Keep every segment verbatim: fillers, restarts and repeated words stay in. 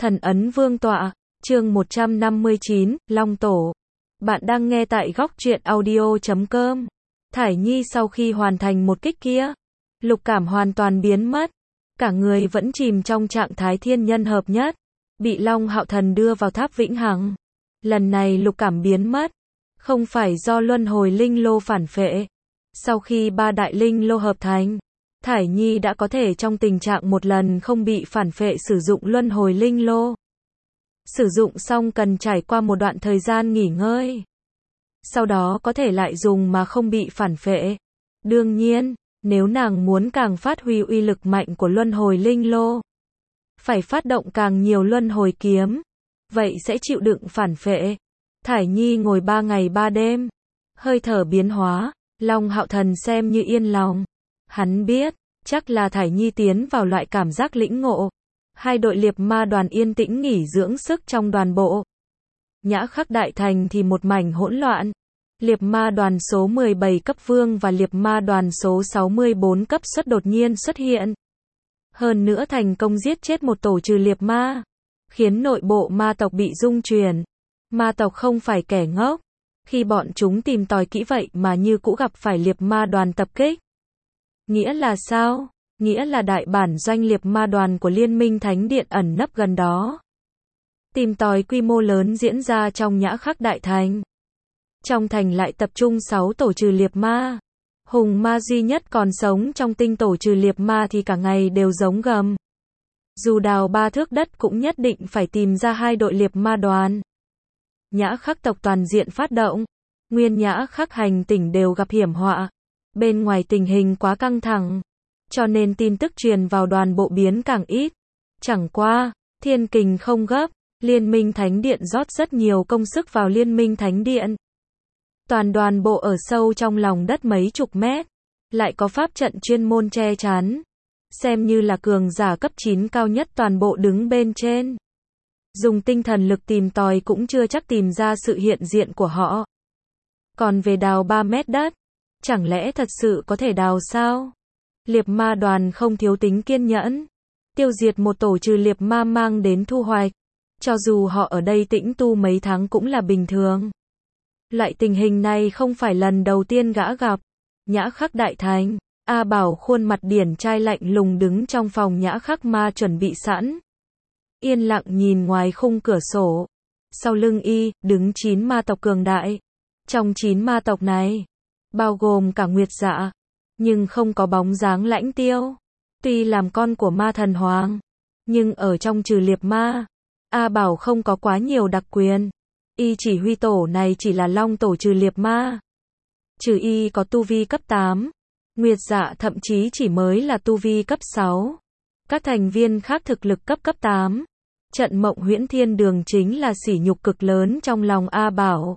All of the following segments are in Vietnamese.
Thần ấn vương tọa, chương một trăm năm mươi chín, Long Tổ. Bạn đang nghe tại góc truyện audio chấm com. Thải Nhi sau khi hoàn thành một kích kia, lục cảm hoàn toàn biến mất. Cả người vẫn chìm trong trạng thái thiên nhân hợp nhất, bị Long Hạo Thần đưa vào tháp vĩnh hằng. Lần này lục cảm biến mất, không phải do luân hồi linh lô phản phệ. Sau khi ba đại linh lô hợp thành, Thải Nhi đã có thể trong tình trạng một lần không bị phản phệ sử dụng luân hồi linh lô. Sử dụng xong cần trải qua một đoạn thời gian nghỉ ngơi. Sau đó có thể lại dùng mà không bị phản phệ. Đương nhiên, nếu nàng muốn càng phát huy uy lực mạnh của luân hồi linh lô, phải phát động càng nhiều luân hồi kiếm, vậy sẽ chịu đựng phản phệ. Thải Nhi ngồi ba ngày ba đêm, hơi thở biến hóa, Long Hạo Thần xem như yên lòng. Hắn biết, chắc là Thải Nhi tiến vào loại cảm giác lĩnh ngộ. Hai đội liệp ma đoàn yên tĩnh nghỉ dưỡng sức trong đoàn bộ. Nhã Khắc Đại Thành thì một mảnh hỗn loạn. Liệp ma đoàn số mười bảy cấp vương và liệp ma đoàn số sáu mươi bốn cấp xuất đột nhiên xuất hiện. Hơn nữa thành công giết chết một tổ trừ liệp ma, khiến nội bộ ma tộc bị rung chuyển. Ma tộc không phải kẻ ngốc, khi bọn chúng tìm tòi kỹ vậy mà như cũ gặp phải liệp ma đoàn tập kích. Nghĩa là sao? Nghĩa là đại bản doanh liệp ma đoàn của Liên minh Thánh Điện ẩn nấp gần đó. Tìm tòi quy mô lớn diễn ra trong Nhã Khắc Đại Thành. Trong thành lại tập trung sáu tổ trừ liệp ma. Hùng ma duy nhất còn sống trong tinh tổ trừ liệp ma thì cả ngày đều giống gầm. Dù đào ba thước đất cũng nhất định phải tìm ra hai đội liệp ma đoàn. Nhã Khắc tộc toàn diện phát động. Nguyên Nhã Khắc hành tỉnh đều gặp hiểm họa. Bên ngoài tình hình quá căng thẳng, cho nên tin tức truyền vào đoàn bộ biến càng ít. Chẳng qua, thiên kình không gấp, Liên minh Thánh Điện rót rất nhiều công sức vào Liên minh Thánh Điện. Toàn đoàn bộ ở sâu trong lòng đất mấy chục mét, lại có pháp trận chuyên môn che chắn. Xem như là cường giả cấp chín cao nhất toàn bộ đứng bên trên. Dùng tinh thần lực tìm tòi cũng chưa chắc tìm ra sự hiện diện của họ. Còn về đào ba mét đất, chẳng lẽ thật sự có thể đào sao? Liệp ma đoàn không thiếu tính kiên nhẫn. Tiêu diệt một tổ trừ liệp ma mang đến thu hoạch. Cho dù họ ở đây tĩnh tu mấy tháng cũng là bình thường. Loại tình hình này không phải lần đầu tiên gã gặp. Nhã Khắc Đại Thành, A Bảo khuôn mặt điển trai lạnh lùng đứng trong phòng Nhã Khắc ma chuẩn bị sẵn. Yên lặng nhìn ngoài khung cửa sổ. Sau lưng y, đứng chín ma tộc cường đại. Trong chín ma tộc này, bao gồm cả Nguyệt Dạ, nhưng không có bóng dáng Lãnh Tiêu. Tuy làm con của ma thần hoàng, nhưng ở trong trừ liệp ma, A Bảo không có quá nhiều đặc quyền. Y chỉ huy tổ này chỉ là Long Tổ trừ liệp ma. Trừ y có tu vi cấp tám, Nguyệt Dạ thậm chí chỉ mới là tu vi cấp sáu. Các thành viên khác thực lực cấp cấp tám. Trận Mộng Huyễn Thiên Đường chính là sỉ nhục cực lớn trong lòng A Bảo.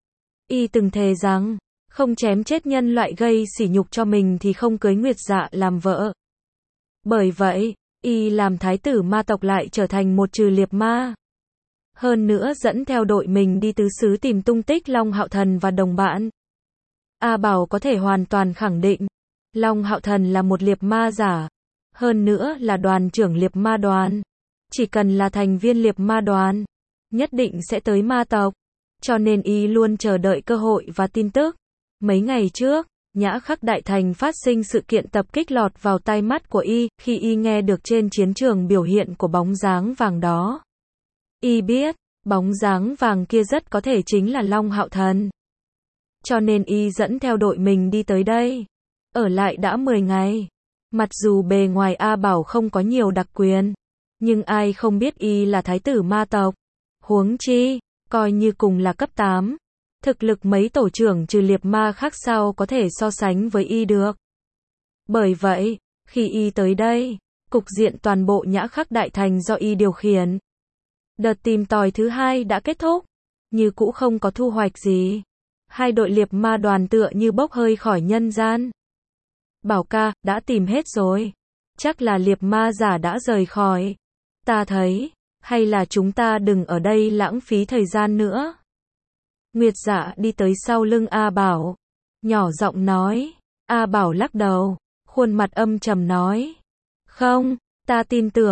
Y từng thề rằng, không chém chết nhân loại gây sỉ nhục cho mình thì không cưới Nguyệt Dạ làm vợ. Bởi vậy, y làm thái tử ma tộc lại trở thành một trừ liệp ma. Hơn nữa dẫn theo đội mình đi tứ xứ tìm tung tích Long Hạo Thần và đồng bạn. A Bảo có thể hoàn toàn khẳng định, Long Hạo Thần là một liệp ma giả. Hơn nữa là đoàn trưởng liệp ma đoàn. Chỉ cần là thành viên liệp ma đoàn, nhất định sẽ tới ma tộc. Cho nên y luôn chờ đợi cơ hội và tin tức. Mấy ngày trước, Nhã Khắc Đại Thành phát sinh sự kiện tập kích lọt vào tai mắt của y, khi y nghe được trên chiến trường biểu hiện của bóng dáng vàng đó. Y biết, bóng dáng vàng kia rất có thể chính là Long Hạo Thần. Cho nên y dẫn theo đội mình đi tới đây. Ở lại đã mười ngày. Mặc dù bề ngoài A Bảo không có nhiều đặc quyền, nhưng ai không biết y là thái tử ma tộc. Huống chi, coi như cùng là cấp tám. Thực lực mấy tổ trưởng trừ liệp ma khác sao có thể so sánh với y được. Bởi vậy, khi y tới đây, cục diện toàn bộ Nhã Khắc Đại Thành do y điều khiển. Đợt tìm tòi thứ hai đã kết thúc, như cũ không có thu hoạch gì. Hai đội liệp ma đoàn tựa như bốc hơi khỏi nhân gian. Bảo ca, đã tìm hết rồi. Chắc là liệp ma giả đã rời khỏi. Ta thấy, hay là chúng ta đừng ở đây lãng phí thời gian nữa. Nguyệt Dạ đi tới sau lưng A Bảo, nhỏ giọng nói. A Bảo lắc đầu, khuôn mặt âm trầm nói. Không, ta tin tưởng,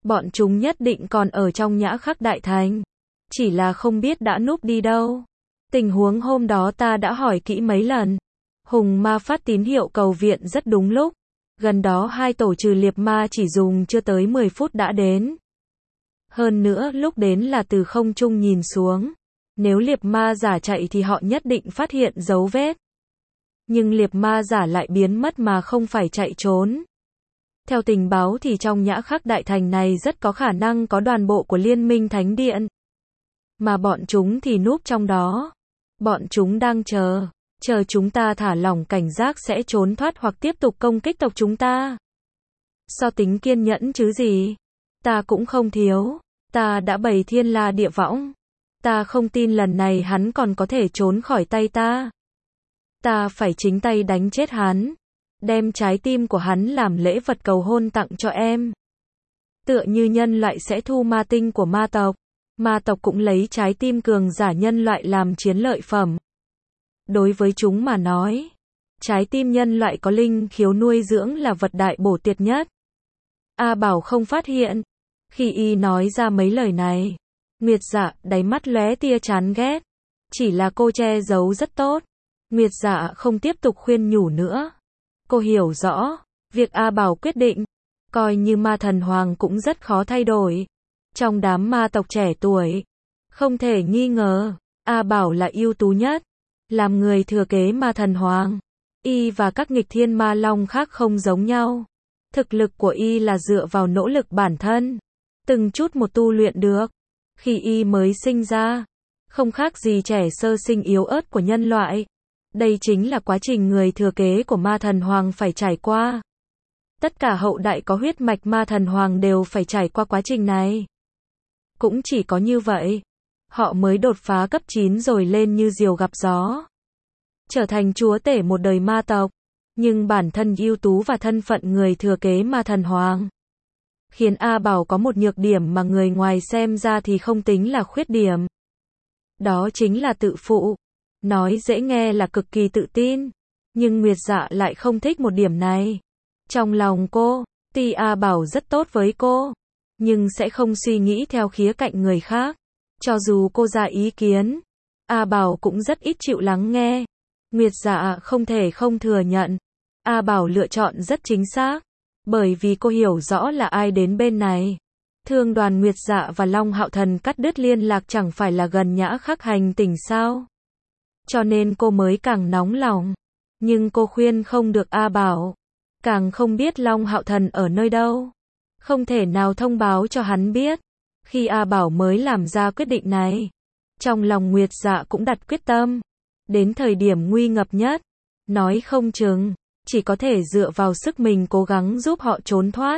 Bọn chúng nhất định còn ở trong Nhã Khắc Đại Thành. Chỉ là không biết đã núp đi đâu. Tình huống hôm đó ta đã hỏi kỹ mấy lần. Hùng ma phát tín hiệu cầu viện rất đúng lúc. Gần đó hai tổ trừ liệp ma chỉ dùng chưa tới mười phút đã đến. Hơn nữa lúc đến là từ không trung nhìn xuống. Nếu liệp ma giả chạy thì họ nhất định phát hiện dấu vết. Nhưng liệp ma giả lại biến mất mà không phải chạy trốn. Theo tình báo thì trong Nhã Khắc Đại Thành này rất có khả năng có đoàn bộ của Liên minh Thánh Điện. Mà bọn chúng thì núp trong đó. Bọn chúng đang chờ. Chờ chúng ta thả lỏng cảnh giác sẽ trốn thoát hoặc tiếp tục công kích tộc chúng ta. So tính kiên nhẫn chứ gì. Ta cũng không thiếu. Ta đã bày thiên la địa võng. Ta không tin lần này hắn còn có thể trốn khỏi tay ta. Ta phải chính tay đánh chết hắn. Đem trái tim của hắn làm lễ vật cầu hôn tặng cho em. Tựa như nhân loại sẽ thu ma tinh của ma tộc. Ma tộc cũng lấy trái tim cường giả nhân loại làm chiến lợi phẩm. Đối với chúng mà nói, trái tim nhân loại có linh khiếu nuôi dưỡng là vật đại bổ tiệt nhất. A Bảo không phát hiện. Khi y nói ra mấy lời này, Nguyệt Dạ đáy mắt lóe tia chán ghét. Chỉ là cô che giấu rất tốt. Nguyệt Dạ không tiếp tục khuyên nhủ nữa. Cô hiểu rõ, việc A Bảo quyết định, coi như ma thần hoàng cũng rất khó thay đổi. Trong đám ma tộc trẻ tuổi, không thể nghi ngờ, A Bảo là ưu tú nhất. Làm người thừa kế ma thần hoàng, y và các nghịch thiên ma long khác không giống nhau. Thực lực của y là dựa vào nỗ lực bản thân, từng chút một tu luyện được. Khi y mới sinh ra, không khác gì trẻ sơ sinh yếu ớt của nhân loại. Đây chính là quá trình người thừa kế của ma thần hoàng phải trải qua. Tất cả hậu đại có huyết mạch ma thần hoàng đều phải trải qua quá trình này. Cũng chỉ có như vậy, họ mới đột phá cấp chín rồi lên như diều gặp gió. Trở thành chúa tể một đời ma tộc. Nhưng bản thân ưu tú và thân phận người thừa kế ma thần hoàng khiến A Bảo có một nhược điểm mà người ngoài xem ra thì không tính là khuyết điểm. Đó chính là tự phụ. Nói dễ nghe là cực kỳ tự tin. Nhưng Nguyệt Dạ lại không thích một điểm này. Trong lòng cô, tuy A Bảo rất tốt với cô, nhưng sẽ không suy nghĩ theo khía cạnh người khác. Cho dù cô ra ý kiến, A Bảo cũng rất ít chịu lắng nghe. Nguyệt Dạ không thể không thừa nhận. A Bảo lựa chọn rất chính xác. Bởi vì cô hiểu rõ là ai đến bên này. Thương Đoàn Nguyệt Dạ và Long Hạo Thần cắt đứt liên lạc chẳng phải là gần Nhã Khắc hành tỉnh sao. Cho nên cô mới càng nóng lòng. Nhưng cô khuyên không được A Bảo. Càng không biết Long Hạo Thần ở nơi đâu. Không thể nào thông báo cho hắn biết. Khi A Bảo mới làm ra quyết định này, trong lòng Nguyệt Dạ cũng đặt quyết tâm. Đến thời điểm nguy ngập nhất, nói không chừng, chỉ có thể dựa vào sức mình cố gắng giúp họ trốn thoát.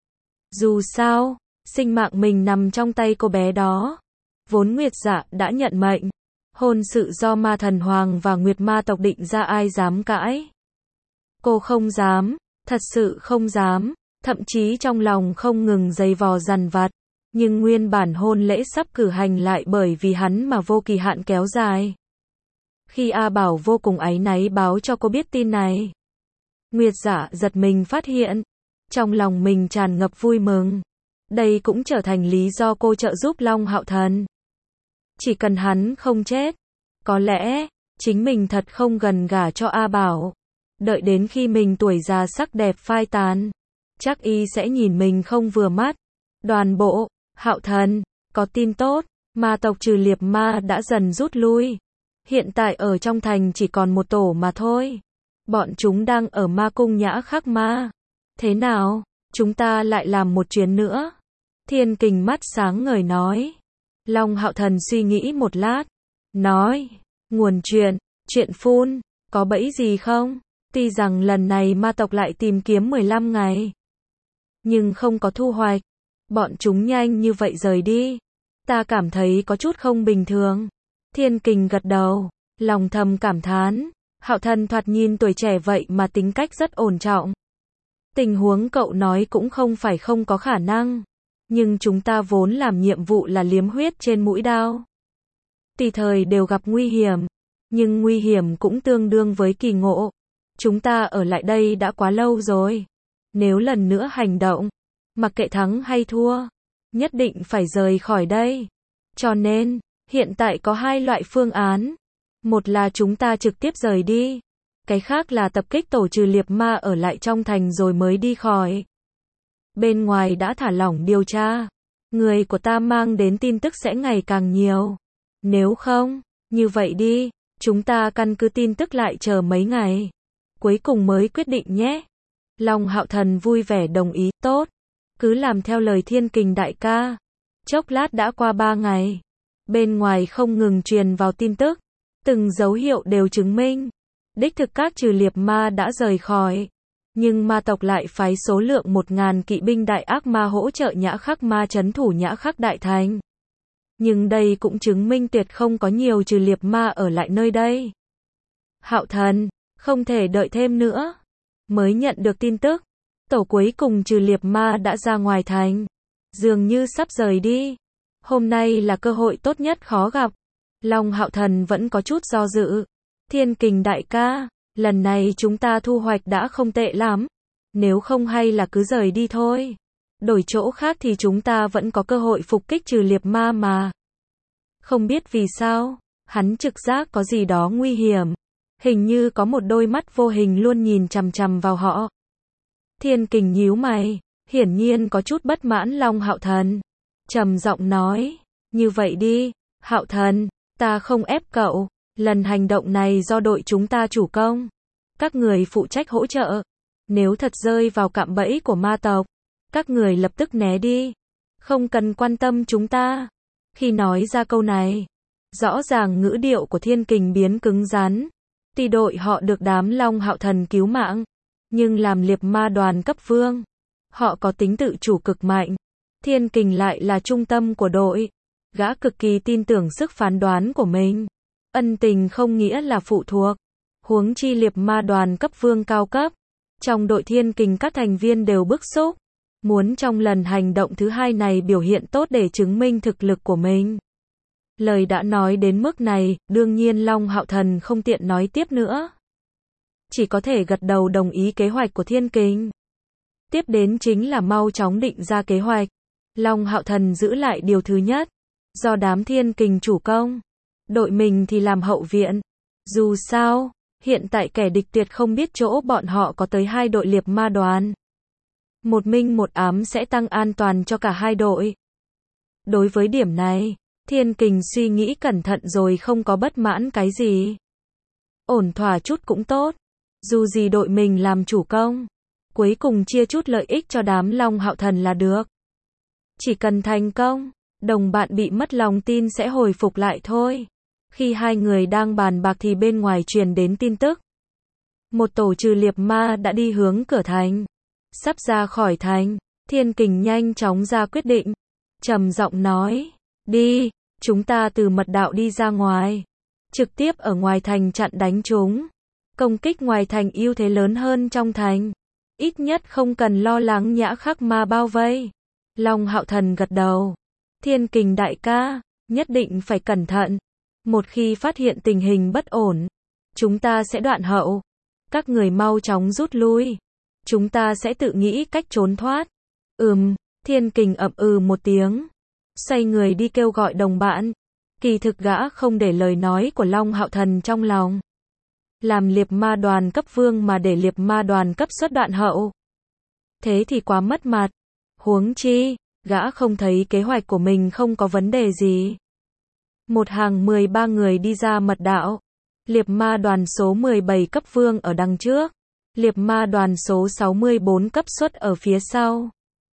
Dù sao, sinh mạng mình nằm trong tay cô bé đó. Vốn Nguyệt Dạ đã nhận mệnh. Hôn sự do ma thần hoàng và Nguyệt ma tộc định ra ai dám cãi. Cô không dám, thật sự không dám, thậm chí trong lòng không ngừng giày vò dằn vặt. Nhưng nguyên bản hôn lễ sắp cử hành lại bởi vì hắn mà vô kỳ hạn kéo dài. Khi A Bảo vô cùng áy náy báo cho cô biết tin này, Nguyệt Dạ giật mình phát hiện, trong lòng mình tràn ngập vui mừng. Đây cũng trở thành lý do cô trợ giúp Long Hạo Thần. Chỉ cần hắn không chết, có lẽ, chính mình thật không gần gả cho A Bảo. Đợi đến khi mình tuổi già sắc đẹp phai tàn, chắc y sẽ nhìn mình không vừa mắt. Đoàn bộ, Hạo Thần, có tin tốt, ma tộc trừ liệp ma đã dần rút lui. Hiện tại ở trong thành chỉ còn một tổ mà thôi. Bọn chúng đang ở ma cung Nhã Khắc Ma. Thế nào, chúng ta lại làm một chuyến nữa? Thiên Kình mắt sáng ngời nói. Long Hạo Thần suy nghĩ một lát, nói, nguồn chuyện, chuyện phun, có bẫy gì không? Tuy rằng lần này ma tộc lại tìm kiếm mười lăm ngày, nhưng không có thu hoạch. Bọn chúng nhanh như vậy rời đi. Ta cảm thấy có chút không bình thường. Thiên Kình gật đầu, lòng thầm cảm thán. Hạo Thần thoạt nhìn tuổi trẻ vậy mà tính cách rất ổn trọng. Tình huống cậu nói cũng không phải không có khả năng. Nhưng chúng ta vốn làm nhiệm vụ là liếm huyết trên mũi đao. Tùy thời đều gặp nguy hiểm. Nhưng nguy hiểm cũng tương đương với kỳ ngộ. Chúng ta ở lại đây đã quá lâu rồi. Nếu lần nữa hành động, mặc kệ thắng hay thua, nhất định phải rời khỏi đây. Cho nên, hiện tại có hai loại phương án. Một là chúng ta trực tiếp rời đi. Cái khác là tập kích tổ trừ liệp ma ở lại trong thành rồi mới đi khỏi. Bên ngoài đã thả lỏng điều tra. Người của ta mang đến tin tức sẽ ngày càng nhiều. Nếu không, như vậy đi, chúng ta căn cứ tin tức lại chờ mấy ngày. Cuối cùng mới quyết định nhé. Long Hạo Thần vui vẻ đồng ý, tốt. Cứ làm theo lời Thiên Kình đại ca. Chốc lát đã qua ba ngày. Bên ngoài không ngừng truyền vào tin tức. Từng dấu hiệu đều chứng minh. Đích thực các trừ liệp ma đã rời khỏi. Nhưng ma tộc lại phái số lượng một ngàn kỵ binh đại ác ma hỗ trợ Nhã Khắc ma trấn thủ Nhã Khắc đại thành. Nhưng đây cũng chứng minh tuyệt không có nhiều trừ liệp ma ở lại nơi đây. Hạo Thần, không thể đợi thêm nữa. Mới nhận được tin tức. Tổ cuối cùng trừ liệp ma đã ra ngoài thành. Dường như sắp rời đi. Hôm nay là cơ hội tốt nhất khó gặp. Long Hạo Thần vẫn có chút do dự. Thiên Kình đại ca, lần này chúng ta thu hoạch đã không tệ lắm. Nếu không hay là cứ rời đi thôi. Đổi chỗ khác thì chúng ta vẫn có cơ hội phục kích trừ liệp ma mà. Không biết vì sao, hắn trực giác có gì đó nguy hiểm. Hình như có một đôi mắt vô hình luôn nhìn chằm chằm vào họ. Thiên Kình nhíu mày, hiển nhiên có chút bất mãn Long Hạo Thần. Trầm giọng nói, như vậy đi, Hạo Thần, ta không ép cậu. Lần hành động này do đội chúng ta chủ công. Các người phụ trách hỗ trợ. Nếu thật rơi vào cạm bẫy của ma tộc, các người lập tức né đi. Không cần quan tâm chúng ta. Khi nói ra câu này, rõ ràng ngữ điệu của Thiên Kình biến cứng rắn. Tuy đội họ được đám Long Hạo Thần cứu mạng, nhưng làm liệp ma đoàn cấp vương, họ có tính tự chủ cực mạnh. Thiên Kình lại là trung tâm của đội. Gã cực kỳ tin tưởng sức phán đoán của mình. Ân tình không nghĩa là phụ thuộc. Huống chi liệp ma đoàn cấp vương cao cấp. Trong đội Thiên Kình các thành viên đều bức xúc. Muốn trong lần hành động thứ hai này biểu hiện tốt để chứng minh thực lực của mình. Lời đã nói đến mức này, đương nhiên Long Hạo Thần không tiện nói tiếp nữa. Chỉ có thể gật đầu đồng ý kế hoạch của Thiên Kình. Tiếp đến chính là mau chóng định ra kế hoạch. Long Hạo Thần giữ lại điều thứ nhất. Do đám Thiên Kình chủ công. Đội mình thì làm hậu viện. Dù sao, hiện tại kẻ địch tuyệt không biết chỗ bọn họ có tới hai đội liệp ma đoàn. Một minh một ám sẽ tăng an toàn cho cả hai đội. Đối với điểm này, Thiên Kình suy nghĩ cẩn thận rồi không có bất mãn cái gì. Ổn thỏa chút cũng tốt. Dù gì đội mình làm chủ công. Cuối cùng chia chút lợi ích cho đám Long Hạo Thần là được. Chỉ cần thành công, đồng bạn bị mất lòng tin sẽ hồi phục lại thôi. Khi hai người đang bàn bạc thì bên ngoài truyền đến tin tức. Một tổ trừ liệp ma đã đi hướng cửa thành. Sắp ra khỏi thành, Thiên Kình nhanh chóng ra quyết định. Trầm giọng nói, đi, chúng ta từ mật đạo đi ra ngoài. Trực tiếp ở ngoài thành chặn đánh chúng. Công kích ngoài thành ưu thế lớn hơn trong thành. Ít nhất không cần lo lắng Nhã Khắc ma bao vây. Long Hạo Thần gật đầu. Thiên Kình đại ca, nhất định phải cẩn thận. Một khi phát hiện tình hình bất ổn, chúng ta sẽ đoạn hậu. Các người mau chóng rút lui. Chúng ta sẽ tự nghĩ cách trốn thoát. Ừm, Thiên Kình ậm ừ một tiếng. Xoay người đi kêu gọi đồng bạn. Kỳ thực gã không để lời nói của Long Hạo Thần trong lòng. Làm liệp ma đoàn cấp vương mà để liệp ma đoàn cấp xuất đoạn hậu. Thế thì quá mất mặt. Huống chi, gã không thấy kế hoạch của mình không có vấn đề gì. Một hàng mười ba người đi ra mật đạo. Liệp ma đoàn số mười bảy cấp vương ở đằng trước. Liệp ma đoàn số sáu mươi bốn cấp xuất ở phía sau.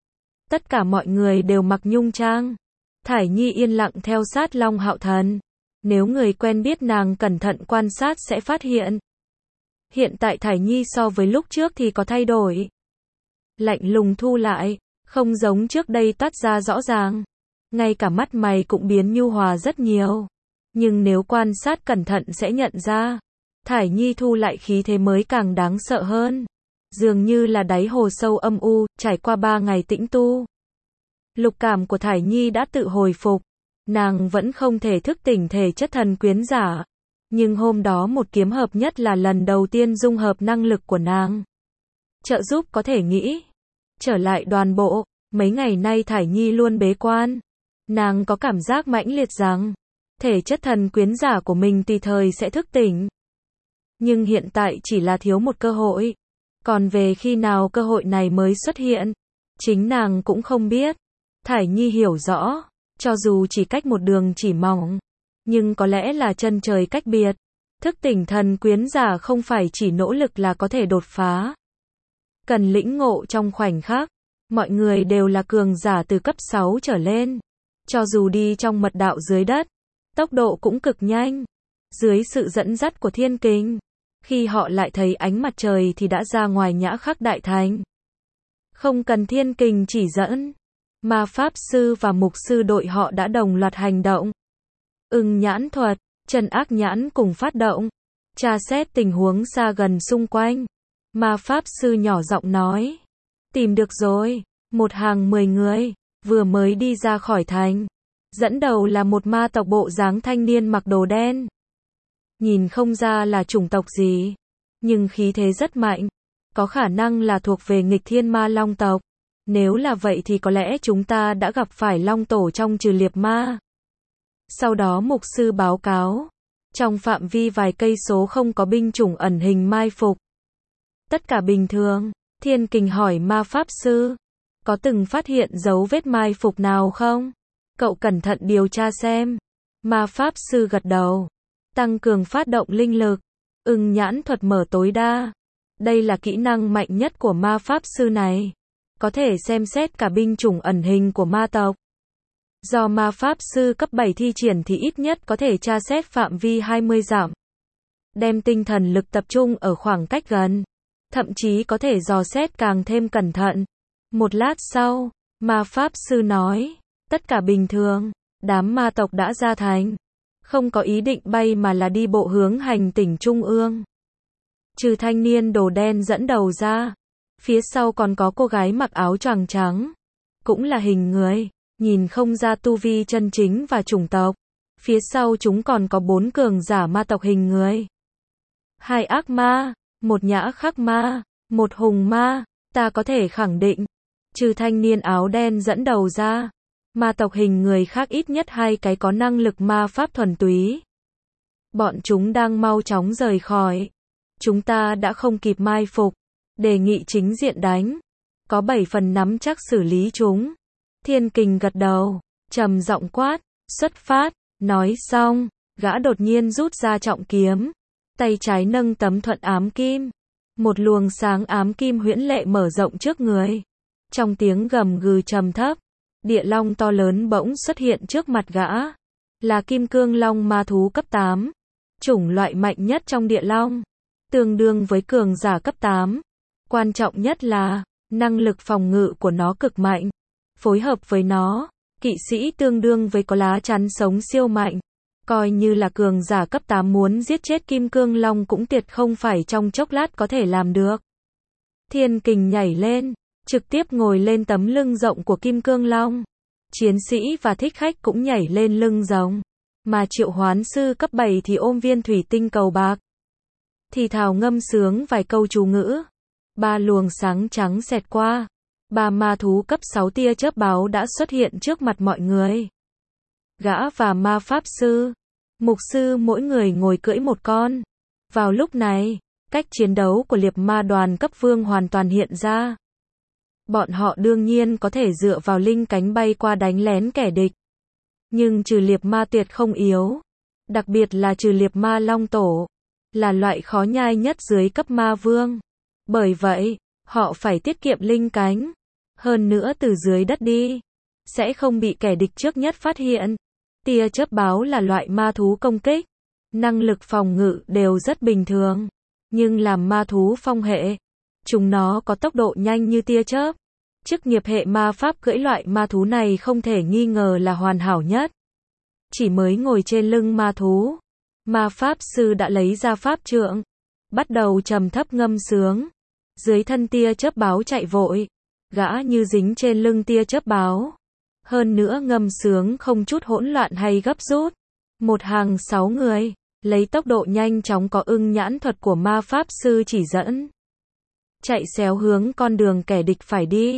Tất cả mọi người đều mặc nhung trang. Thải Nhi yên lặng theo sát Long Hạo Thần. Nếu người quen biết nàng cẩn thận quan sát sẽ phát hiện. Hiện tại Thải Nhi so với lúc trước thì có thay đổi. Lạnh lùng thu lại, không giống trước đây toát ra rõ ràng. Ngay cả mắt mày cũng biến nhu hòa rất nhiều. Nhưng nếu quan sát cẩn thận sẽ nhận ra. Thải Nhi thu lại khí thế mới càng đáng sợ hơn. Dường như là đáy hồ sâu âm u, trải qua ba ngày tĩnh tu. Lục cảm của Thải Nhi đã tự hồi phục. Nàng vẫn không thể thức tỉnh thể chất thần quyến giả. Nhưng hôm đó một kiếm hợp nhất là lần đầu tiên dung hợp năng lực của nàng. Trợ giúp có thể nghĩ. Trở lại đoàn bộ, Mấy ngày nay Thải Nhi luôn bế quan. Nàng có cảm giác mãnh liệt rằng, thể chất thần quyến giả của mình tùy thời sẽ thức tỉnh. Nhưng hiện tại chỉ là thiếu một cơ hội. Còn về khi nào cơ hội này mới xuất hiện, chính nàng cũng không biết. Thải Nhi hiểu rõ, cho dù chỉ cách một đường chỉ mỏng, nhưng có lẽ là chân trời cách biệt. Thức tỉnh thần quyến giả không phải chỉ nỗ lực là có thể đột phá. Cần lĩnh ngộ trong khoảnh khắc. Mọi người đều là cường giả từ cấp sáu trở lên. Cho dù đi trong mật đạo dưới đất, tốc độ cũng cực nhanh. Dưới sự dẫn dắt của thiên kình, khi họ lại thấy ánh mặt trời thì đã ra ngoài Nhã Khắc Đại Thành. Không cần thiên kình chỉ dẫn, mà Pháp Sư và Mục Sư đội họ đã đồng loạt hành động. Ưng nhãn thuật, trần ác nhãn cùng phát động, tra xét tình huống xa gần xung quanh. Mà Pháp Sư nhỏ giọng nói, tìm được rồi, một hàng mười người, vừa mới đi ra khỏi thành. Dẫn đầu là một ma tộc bộ dáng thanh niên mặc đồ đen. Nhìn không ra là chủng tộc gì, nhưng khí thế rất mạnh, có khả năng là thuộc về nghịch thiên ma long tộc. Nếu là vậy thì có lẽ chúng ta đã gặp phải long tổ trong trừ liệp ma. Sau đó Mục Sư báo cáo, trong phạm vi vài cây số không có binh chủng ẩn hình mai phục. Tất cả bình thường. Thiên Kình hỏi Ma Pháp Sư, có từng phát hiện dấu vết mai phục nào không? Cậu cẩn thận điều tra xem. Ma Pháp Sư gật đầu. Tăng cường phát động linh lực. Ưng nhãn thuật mở tối đa. Đây là kỹ năng mạnh nhất của Ma Pháp Sư này. Có thể xem xét cả binh chủng ẩn hình của ma tộc. Do Ma Pháp Sư cấp bảy thi triển thì ít nhất có thể tra xét phạm vi hai mươi dặm. Đem tinh thần lực tập trung ở khoảng cách gần. Thậm chí có thể dò xét càng thêm cẩn thận. Một lát sau, Ma Pháp Sư nói, tất cả bình thường, đám ma tộc đã ra thành. Không có ý định bay mà là đi bộ hướng hành tỉnh Trung ương. Trừ thanh niên đồ đen dẫn đầu ra, phía sau còn có cô gái mặc áo choàng trắng. Cũng là hình người, nhìn không ra tu vi chân chính và chủng tộc. Phía sau chúng còn có bốn cường giả ma tộc hình người. Hai ác ma, một nhã khắc ma, một hùng ma, ta có thể khẳng định. Trừ thanh niên áo đen dẫn đầu ra, ma tộc hình người khác ít nhất hai cái có năng lực ma pháp thuần túy. Bọn chúng đang mau chóng rời khỏi. Chúng ta đã không kịp mai phục. Đề nghị chính diện đánh. Có bảy phần nắm chắc xử lý chúng. Thiên Kình gật đầu, trầm giọng quát, xuất phát. Nói xong, gã đột nhiên rút ra trọng kiếm. Tay trái nâng tấm thuận ám kim. Một luồng sáng ám kim huyễn lệ mở rộng trước người. Trong tiếng gầm gừ trầm thấp, địa long to lớn bỗng xuất hiện trước mặt gã. Là kim cương long ma thú cấp tám. Chủng loại mạnh nhất trong địa long. Tương đương với cường giả cấp tám. Quan trọng nhất là, năng lực phòng ngự của nó cực mạnh. Phối hợp với nó, kỵ sĩ tương đương với có lá chắn sống siêu mạnh. Coi như là cường giả cấp tám muốn giết chết kim cương long cũng tuyệt không phải trong chốc lát có thể làm được. Thiên Kình nhảy lên, trực tiếp ngồi lên tấm lưng rộng của kim cương long. Chiến sĩ và thích khách cũng nhảy lên lưng rồng. Mà triệu hoán sư cấp bảy thì ôm viên thủy tinh cầu bạc. Thì thào ngâm sướng vài câu chú ngữ. Ba luồng sáng trắng xẹt qua. Ba ma thú cấp sáu tia chớp báo đã xuất hiện trước mặt mọi người. Gã và Ma Pháp Sư, Mục Sư mỗi người ngồi cưỡi một con. Vào lúc này, cách chiến đấu của liệp ma đoàn cấp vương hoàn toàn hiện ra. Bọn họ đương nhiên có thể dựa vào linh cánh bay qua đánh lén kẻ địch. Nhưng trừ liệp ma tuyệt không yếu. Đặc biệt là trừ liệp ma long tổ. Là loại khó nhai nhất dưới cấp ma vương. Bởi vậy, họ phải tiết kiệm linh cánh. Hơn nữa từ dưới đất đi. Sẽ không bị kẻ địch trước nhất phát hiện. Tia chớp báo là loại ma thú công kích. Năng lực phòng ngự đều rất bình thường. Nhưng làm ma thú phong hệ. Chúng nó có tốc độ nhanh như tia chớp. Chức nghiệp hệ ma pháp cưỡi loại ma thú này không thể nghi ngờ là hoàn hảo nhất. Chỉ mới ngồi trên lưng ma thú. Ma Pháp Sư đã lấy ra pháp trượng. Bắt đầu trầm thấp ngâm sướng. Dưới thân tia chớp báo chạy vội. Gã như dính trên lưng tia chớp báo. Hơn nữa ngâm sướng không chút hỗn loạn hay gấp rút. Một hàng sáu người, lấy tốc độ nhanh chóng có ưng nhãn thuật của Ma Pháp Sư chỉ dẫn. Chạy xéo hướng con đường kẻ địch phải đi.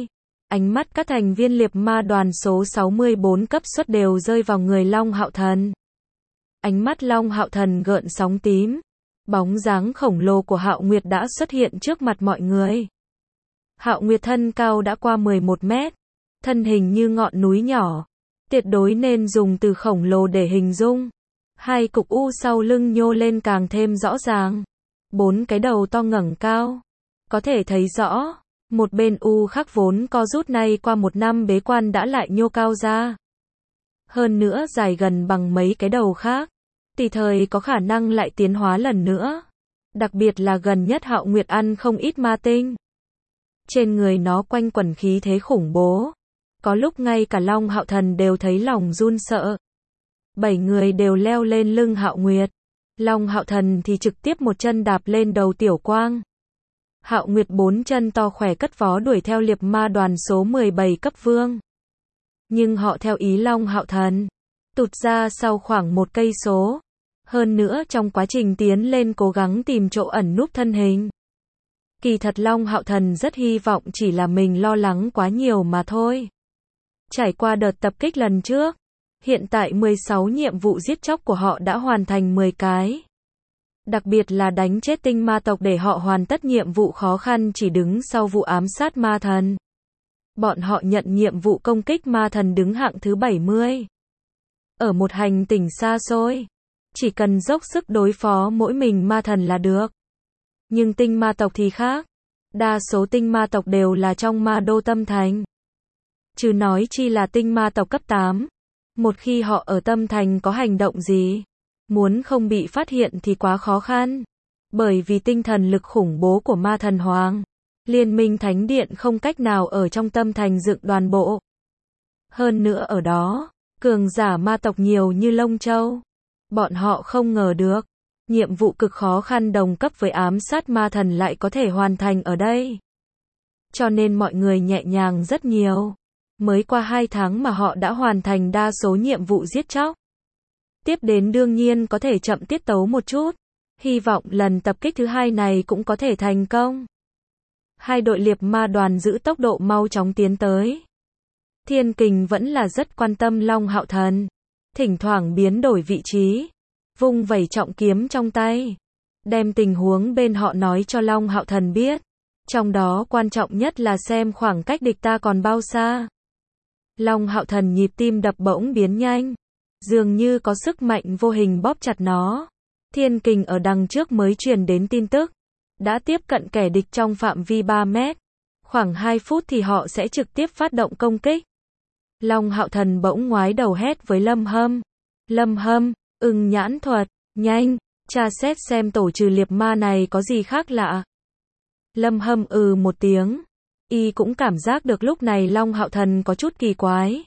Ánh mắt các thành viên liệp ma đoàn số sáu mươi bốn cấp suất đều rơi vào người Long Hạo Thần. Ánh mắt Long Hạo Thần gợn sóng tím. Bóng dáng khổng lồ của Hạo Nguyệt đã xuất hiện trước mặt mọi người. Hạo Nguyệt thân cao đã qua mười một mét. Thân hình như ngọn núi nhỏ. Tuyệt đối nên dùng từ khổng lồ để hình dung. Hai cục u sau lưng nhô lên càng thêm rõ ràng. Bốn cái đầu to ngẩng cao. Có thể thấy rõ. Một bên u khác vốn co rút nay qua một năm bế quan đã lại nhô cao ra. Hơn nữa dài gần bằng mấy cái đầu khác. Tùy thời có khả năng lại tiến hóa lần nữa. Đặc biệt là gần nhất Hạo Nguyệt ăn không ít ma tinh. Trên người nó quanh quẩn khí thế khủng bố. Có lúc ngay cả Long Hạo Thần đều thấy lòng run sợ. Bảy người đều leo lên lưng Hạo Nguyệt. Long Hạo Thần thì trực tiếp một chân đạp lên đầu Tiểu Quang. Hạo Nguyệt bốn chân to khỏe cất vó đuổi theo liệp ma đoàn số mười bảy cấp vương. Nhưng họ theo ý Long Hạo Thần. Tụt ra sau khoảng một cây số. Hơn nữa trong quá trình tiến lên cố gắng tìm chỗ ẩn núp thân hình. Kỳ thật Long Hạo Thần rất hy vọng chỉ là mình lo lắng quá nhiều mà thôi. Trải qua đợt tập kích lần trước, hiện tại mười sáu nhiệm vụ giết chóc của họ đã hoàn thành mười cái. Đặc biệt là đánh chết tinh ma tộc để họ hoàn tất nhiệm vụ khó khăn chỉ đứng sau vụ ám sát ma thần. Bọn họ nhận nhiệm vụ công kích ma thần đứng hạng thứ bảy mươi. Ở một hành tinh xa xôi, chỉ cần dốc sức đối phó mỗi mình ma thần là được. Nhưng tinh ma tộc thì khác. Đa số tinh ma tộc đều là trong ma đô tâm thành. Chứ nói chi là tinh ma tộc cấp tám. Một khi họ ở tâm thành có hành động gì, muốn không bị phát hiện thì quá khó khăn. Bởi vì tinh thần lực khủng bố của ma thần hoàng, Liên minh Thánh Điện không cách nào ở trong tâm thành dựng đoàn bộ. Hơn nữa ở đó, cường giả ma tộc nhiều như lông châu. Bọn họ không ngờ được, nhiệm vụ cực khó khăn đồng cấp với ám sát ma thần lại có thể hoàn thành ở đây. Cho nên mọi người nhẹ nhàng rất nhiều. Mới qua hai tháng mà họ đã hoàn thành đa số nhiệm vụ giết chóc. Tiếp đến đương nhiên có thể chậm tiết tấu một chút. Hy vọng lần tập kích thứ hai này cũng có thể thành công. Hai đội liệp ma đoàn giữ tốc độ mau chóng tiến tới. Thiên Kình vẫn là rất quan tâm Long Hạo Thần. Thỉnh thoảng biến đổi vị trí. Vung vẩy trọng kiếm trong tay. Đem tình huống bên họ nói cho Long Hạo Thần biết. Trong đó quan trọng nhất là xem khoảng cách địch ta còn bao xa. Long Hạo Thần nhịp tim đập bỗng biến nhanh. Dường như có sức mạnh vô hình bóp chặt nó. Thiên Kình ở đằng trước mới truyền đến tin tức. Đã tiếp cận kẻ địch trong phạm vi ba mét. Khoảng hai phút thì họ sẽ trực tiếp phát động công kích. Long Hạo Thần bỗng ngoái đầu hét với Lâm Hâm. Lâm Hâm, ưng nhãn thuật, nhanh, tra xét xem tổ trừ liệp ma này có gì khác lạ. Lâm Hâm ừ một tiếng. Y cũng cảm giác được lúc này Long Hạo Thần có chút kỳ quái.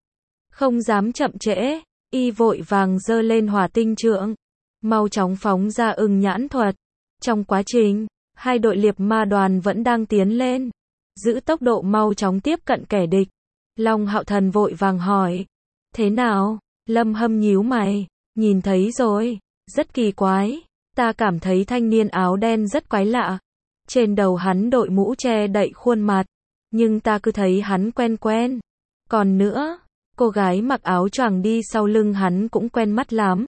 Không dám chậm trễ, Y vội vàng giơ lên hỏa tinh trượng. Mau chóng phóng ra ưng nhãn thuật. Trong quá trình, hai đội liệp ma đoàn vẫn đang tiến lên. Giữ tốc độ mau chóng tiếp cận kẻ địch. Long Hạo Thần vội vàng hỏi. Thế nào? Lâm Hâm nhíu mày. Nhìn thấy rồi. Rất kỳ quái. Ta cảm thấy thanh niên áo đen rất quái lạ. Trên đầu hắn đội mũ che đậy khuôn mặt. Nhưng ta cứ thấy hắn quen quen. Còn nữa, cô gái mặc áo choàng đi sau lưng hắn cũng quen mắt lắm.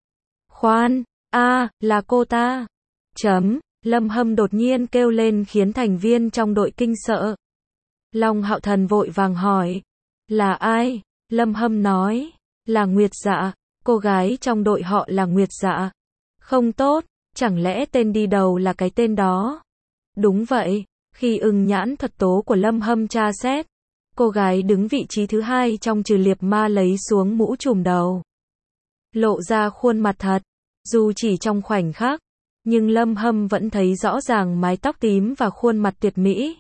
Khoan, a à, là cô ta. Chấm, Lâm Hâm đột nhiên kêu lên khiến thành viên trong đội kinh sợ. Long Hạo Thần vội vàng hỏi. Là ai? Lâm Hâm nói. Là Nguyệt Dạ. Cô gái trong đội họ là Nguyệt Dạ. Không tốt, chẳng lẽ tên đi đầu là cái tên đó? Đúng vậy, khi ưng nhãn thuật tố của Lâm Hâm tra xét, cô gái đứng vị trí thứ hai trong trừ liệp ma lấy xuống mũ trùm đầu. Lộ ra khuôn mặt thật, dù chỉ trong khoảnh khắc, nhưng Lâm Hâm vẫn thấy rõ ràng mái tóc tím và khuôn mặt tuyệt mỹ.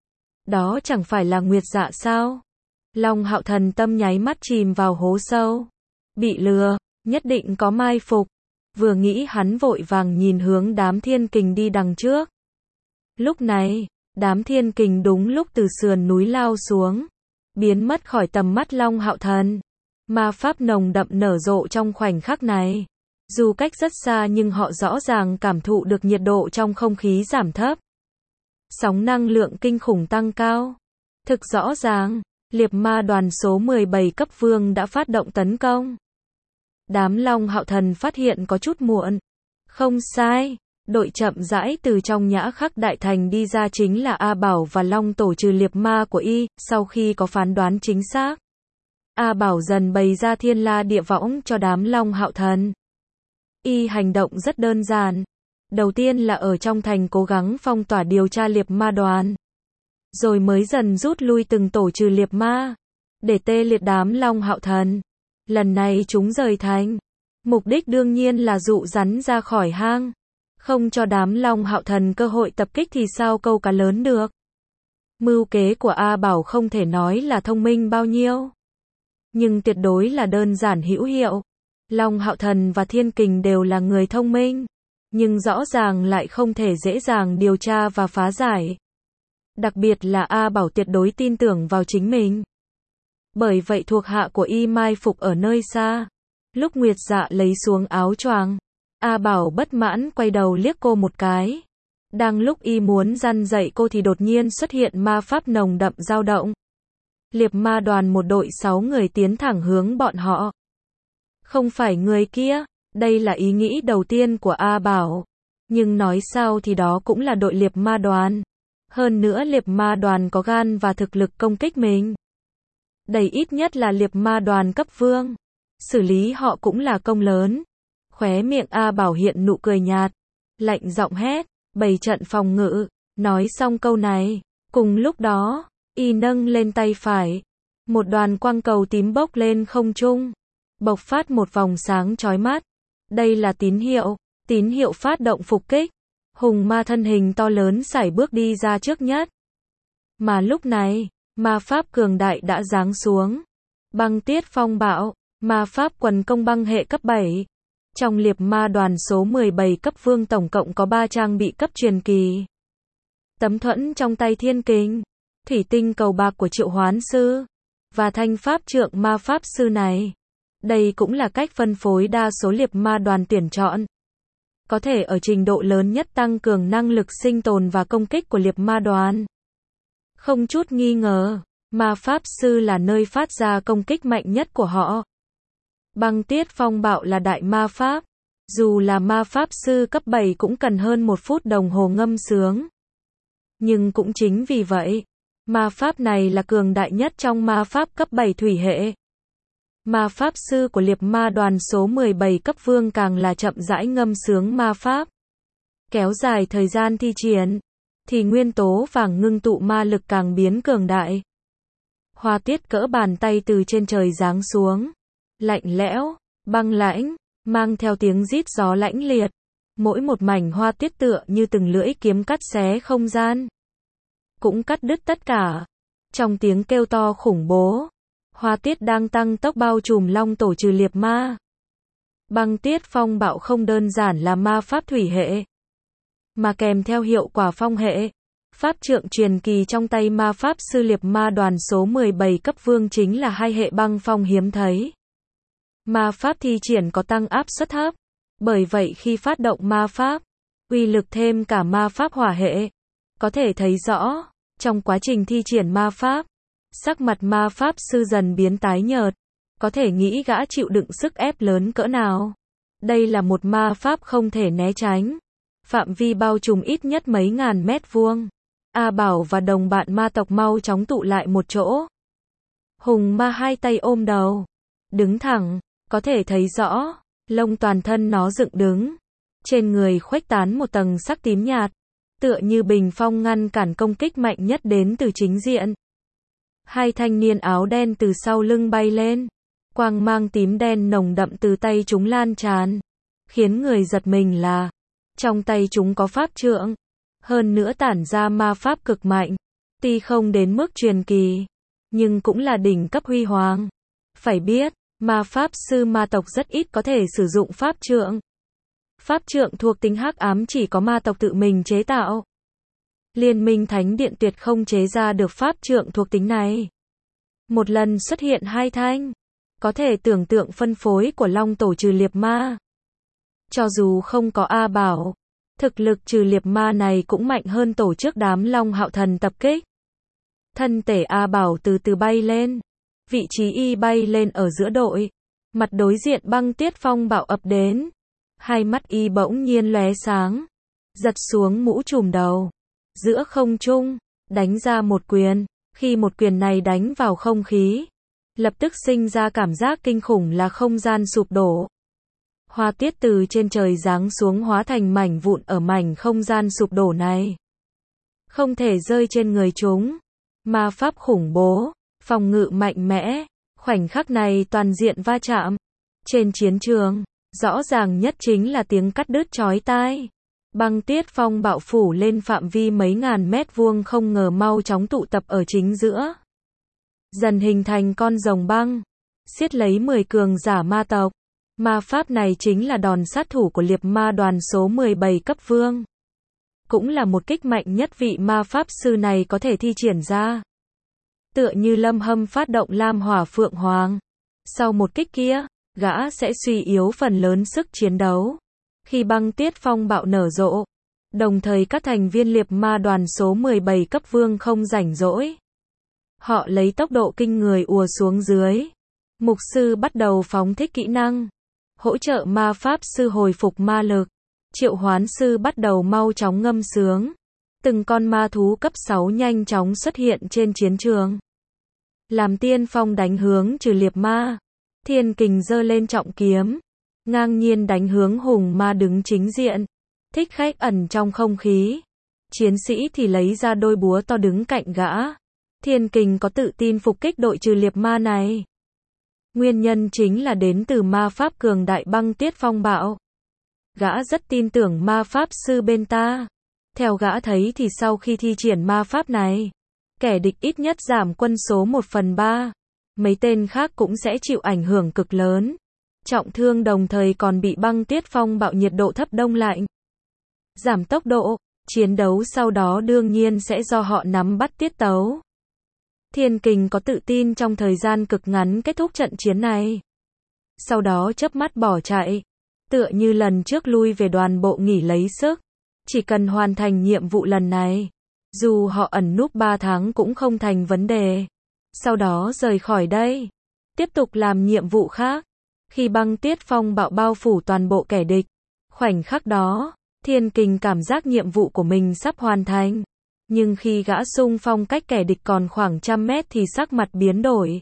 Đó chẳng phải là Nguyệt Dạ sao? Long Hạo Thần tâm nháy mắt chìm vào hố sâu. Bị lừa, nhất định có mai phục. Vừa nghĩ hắn vội vàng nhìn hướng đám Thiên Kình đi đằng trước. Lúc này, đám Thiên Kình đúng lúc từ sườn núi lao xuống, biến mất khỏi tầm mắt Long Hạo Thần. Ma pháp nồng đậm nở rộ trong khoảnh khắc này. Dù cách rất xa nhưng họ rõ ràng cảm thụ được nhiệt độ trong không khí giảm thấp. Sóng năng lượng kinh khủng tăng cao. Thực rõ ràng, liệp ma đoàn số mười bảy cấp vương đã phát động tấn công. Đám Long Hạo Thần phát hiện có chút muộn. Không sai, đội chậm rãi từ trong Nhã Khắc Đại Thành đi ra chính là A Bảo và Long Tổ trừ liệp ma của y, sau khi có phán đoán chính xác. A Bảo dần bày ra thiên la địa võng cho đám Long Hạo Thần. Y hành động rất đơn giản. Đầu tiên là ở trong thành cố gắng phong tỏa điều tra liệp ma đoàn. Rồi mới dần rút lui từng tổ trừ liệp ma. Để tê liệt đám Long Hạo Thần. Lần này chúng rời thành. Mục đích đương nhiên là dụ rắn ra khỏi hang. Không cho đám Long Hạo Thần cơ hội tập kích thì sao câu cá lớn được. Mưu kế của A Bảo không thể nói là thông minh bao nhiêu. Nhưng tuyệt đối là đơn giản hữu hiệu. Long Hạo Thần và Thiên Kình đều là người thông minh. Nhưng rõ ràng lại không thể dễ dàng điều tra và phá giải. Đặc biệt là A Bảo tuyệt đối tin tưởng vào chính mình. Bởi vậy thuộc hạ của y mai phục ở nơi xa. Lúc Nguyệt Dạ lấy xuống áo choàng, A Bảo bất mãn quay đầu liếc cô một cái. Đang lúc y muốn răn dạy cô thì đột nhiên xuất hiện ma pháp nồng đậm dao động. Liệp ma đoàn một đội sáu người tiến thẳng hướng bọn họ. Không phải người kia, đây là ý nghĩ đầu tiên của A Bảo. Nhưng nói sao thì đó cũng là đội liệp ma đoàn. Hơn nữa liệp ma đoàn có gan và thực lực công kích mình. Đây ít nhất là liệp ma đoàn cấp vương. Xử lý họ cũng là công lớn. Khóe miệng A Bảo hiện nụ cười nhạt. Lạnh giọng hét, bày trận phòng ngự. Nói xong câu này, cùng lúc đó, y nâng lên tay phải. Một đoàn quang cầu tím bốc lên không trung. Bộc phát một vòng sáng chói mắt. Đây là tín hiệu. Tín hiệu phát động phục kích. Hùng ma thân hình to lớn sải bước đi ra trước nhất. Mà lúc này, ma pháp cường đại đã giáng xuống. Băng tiết phong bạo, ma pháp quần công băng hệ cấp bảy. Trong liệp ma đoàn số mười bảy cấp vương tổng cộng có ba trang bị cấp truyền kỳ. Tấm thuẫn trong tay Thiên Kình, thủy tinh cầu bạc của Triệu Hoán Sư, và thanh pháp trượng ma pháp sư này. Đây cũng là cách phân phối đa số liệp ma đoàn tuyển chọn. Có thể ở trình độ lớn nhất tăng cường năng lực sinh tồn và công kích của liệp ma đoàn. Không chút nghi ngờ, ma pháp sư là nơi phát ra công kích mạnh nhất của họ. Băng tiết phong bạo là đại ma pháp. Dù là ma pháp sư cấp bảy cũng cần hơn một phút đồng hồ ngâm sướng. Nhưng cũng chính vì vậy, ma pháp này là cường đại nhất trong ma pháp cấp bảy thủy hệ. Ma pháp sư của liệp ma đoàn số mười bảy cấp vương càng là chậm rãi ngâm sướng ma pháp. Kéo dài thời gian thi triển, thì nguyên tố vàng ngưng tụ ma lực càng biến cường đại. Hoa tiết cỡ bàn tay từ trên trời giáng xuống. Lạnh lẽo, băng lãnh, mang theo tiếng rít gió lãnh liệt. Mỗi một mảnh hoa tiết tựa như từng lưỡi kiếm cắt xé không gian. Cũng cắt đứt tất cả. Trong tiếng kêu to khủng bố, hoa tiết đang tăng tốc bao trùm Long Tổ trừ liệp ma. Băng tiết phong bạo không đơn giản là ma pháp thủy hệ, mà kèm theo hiệu quả phong hệ. Pháp trượng truyền kỳ trong tay ma pháp sư liệp ma đoàn số mười bảy cấp vương chính là hai hệ băng phong hiếm thấy. Ma pháp thi triển có tăng áp suất thấp. Bởi vậy khi phát động ma pháp, uy lực thêm cả ma pháp hỏa hệ. Có thể thấy rõ, trong quá trình thi triển ma pháp, sắc mặt ma pháp sư dần biến tái nhợt. Có thể nghĩ gã chịu đựng sức ép lớn cỡ nào. Đây là một ma pháp không thể né tránh. Phạm vi bao trùm ít nhất mấy ngàn mét vuông. A Bảo và đồng bạn ma tộc mau chóng tụ lại một chỗ. Hùng ma hai tay ôm đầu, đứng thẳng, có thể thấy rõ, lông toàn thân nó dựng đứng. Trên người khuếch tán một tầng sắc tím nhạt, tựa như bình phong ngăn cản công kích mạnh nhất đến từ chính diện. Hai thanh niên áo đen từ sau lưng bay lên. Quang mang tím đen nồng đậm từ tay chúng lan tràn. Khiến người giật mình là, trong tay chúng có pháp trượng. Hơn nữa tản ra ma pháp cực mạnh. Tuy không đến mức truyền kỳ, nhưng cũng là đỉnh cấp huy hoàng. Phải biết, ma pháp sư ma tộc rất ít có thể sử dụng pháp trượng. Pháp trượng thuộc tính hắc ám chỉ có ma tộc tự mình chế tạo. Liên minh Thánh Điện tuyệt không chế ra được pháp trượng thuộc tính này. Một lần xuất hiện hai thanh. Có thể tưởng tượng phân phối của Long Tổ trừ liệp ma. Cho dù không có A Bảo, thực lực trừ liệp ma này cũng mạnh hơn tổ chức đám Long Hạo Thần tập kích. Thân thể A Bảo từ từ bay lên. Vị trí y bay lên ở giữa đội. Mặt đối diện Băng Tiết Phong Bạo ập đến. Hai mắt y bỗng nhiên lóe sáng. Giật xuống mũ trùm đầu. Giữa không trung, đánh ra một quyền. Khi một quyền này đánh vào không khí, lập tức sinh ra cảm giác kinh khủng là không gian sụp đổ. Hoa tiết từ trên trời giáng xuống hóa thành mảnh vụn ở mảnh không gian sụp đổ này. Không thể rơi trên người chúng. Ma pháp khủng bố, phòng ngự mạnh mẽ, khoảnh khắc này toàn diện va chạm. Trên chiến trường, rõ ràng nhất chính là tiếng cắt đứt chói tai. Băng Tiết Phong Bạo phủ lên phạm vi mấy ngàn mét vuông không ngờ mau chóng tụ tập ở chính giữa. Dần hình thành con rồng băng, siết lấy mười cường giả ma tộc. Ma pháp này chính là đòn sát thủ của liệp ma đoàn số mười bảy cấp vương. Cũng là một kích mạnh nhất vị ma pháp sư này có thể thi triển ra. Tựa như Lâm Hâm phát động Lam Hỏa Phượng Hoàng. Sau một kích kia, gã sẽ suy yếu phần lớn sức chiến đấu. Khi Băng Tiết Phong Bạo nở rộ, đồng thời các thành viên liệp ma đoàn số mười bảy cấp vương không rảnh rỗi. Họ lấy tốc độ kinh người ùa xuống dưới. Mục sư bắt đầu phóng thích kỹ năng, hỗ trợ ma pháp sư hồi phục ma lực. Triệu hoán sư bắt đầu mau chóng ngâm sướng. Từng con ma thú cấp sáu nhanh chóng xuất hiện trên chiến trường. Làm tiên phong đánh hướng trừ liệp ma. Thiên Kình giơ lên trọng kiếm, ngang nhiên đánh hướng hùng ma đứng chính diện. Thích Khách ẩn trong không khí. Chiến sĩ thì lấy ra đôi búa to đứng cạnh gã. Thiên Kình có tự tin phục kích đội trừ liệp ma này. Nguyên nhân chính là đến từ ma pháp cường đại Băng Tiết Phong Bạo. Gã rất tin tưởng ma pháp sư bên ta. Theo gã thấy thì sau khi thi triển ma pháp này, kẻ địch ít nhất giảm quân số một phần ba. Mấy tên khác cũng sẽ chịu ảnh hưởng cực lớn. Trọng thương đồng thời còn bị Băng Tiết Phong Bạo nhiệt độ thấp đông lạnh. Giảm tốc độ, chiến đấu sau đó đương nhiên sẽ do họ nắm bắt tiết tấu. Thiên Kình có tự tin trong thời gian cực ngắn kết thúc trận chiến này. Sau đó chớp mắt bỏ chạy. Tựa như lần trước lui về đoàn bộ nghỉ lấy sức. Chỉ cần hoàn thành nhiệm vụ lần này, dù họ ẩn núp ba tháng cũng không thành vấn đề. Sau đó rời khỏi đây, tiếp tục làm nhiệm vụ khác. Khi Băng Tiết Phong Bạo bao phủ toàn bộ kẻ địch, khoảnh khắc đó, Thiên Kình cảm giác nhiệm vụ của mình sắp hoàn thành. Nhưng khi gã xung phong cách kẻ địch còn khoảng trăm mét thì sắc mặt biến đổi.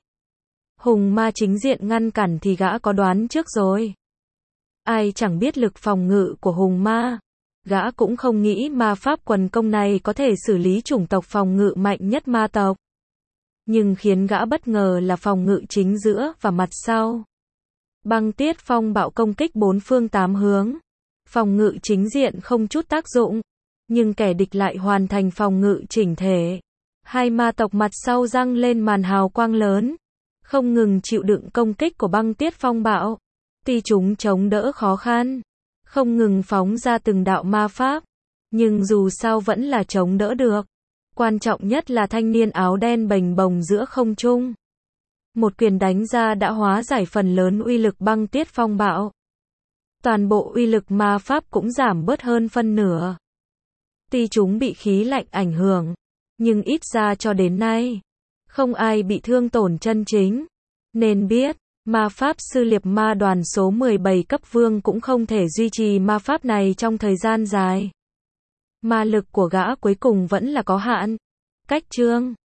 Hùng ma chính diện ngăn cản thì gã có đoán trước rồi. Ai chẳng biết lực phòng ngự của hùng ma. Gã cũng không nghĩ ma pháp quần công này có thể xử lý chủng tộc phòng ngự mạnh nhất ma tộc. Nhưng khiến gã bất ngờ là phòng ngự chính giữa và mặt sau. Băng Tiết Phong Bạo công kích bốn phương tám hướng. Phòng ngự chính diện không chút tác dụng. Nhưng kẻ địch lại hoàn thành phòng ngự chỉnh thể. Hai ma tộc mặt sau răng lên màn hào quang lớn. Không ngừng chịu đựng công kích của Băng Tiết Phong Bạo. Tuy chúng chống đỡ khó khăn, không ngừng phóng ra từng đạo ma pháp, nhưng dù sao vẫn là chống đỡ được. Quan trọng nhất là thanh niên áo đen bềnh bồng giữa không trung. Một quyền đánh ra đã hóa giải phần lớn uy lực Băng Tiết Phong Bạo. Toàn bộ uy lực ma pháp cũng giảm bớt hơn phân nửa. Tuy chúng bị khí lạnh ảnh hưởng, nhưng ít ra cho đến nay, không ai bị thương tổn chân chính. Nên biết, ma pháp sư liệp ma đoàn số mười bảy cấp vương cũng không thể duy trì ma pháp này trong thời gian dài. Ma lực của gã cuối cùng vẫn là có hạn. Cách chương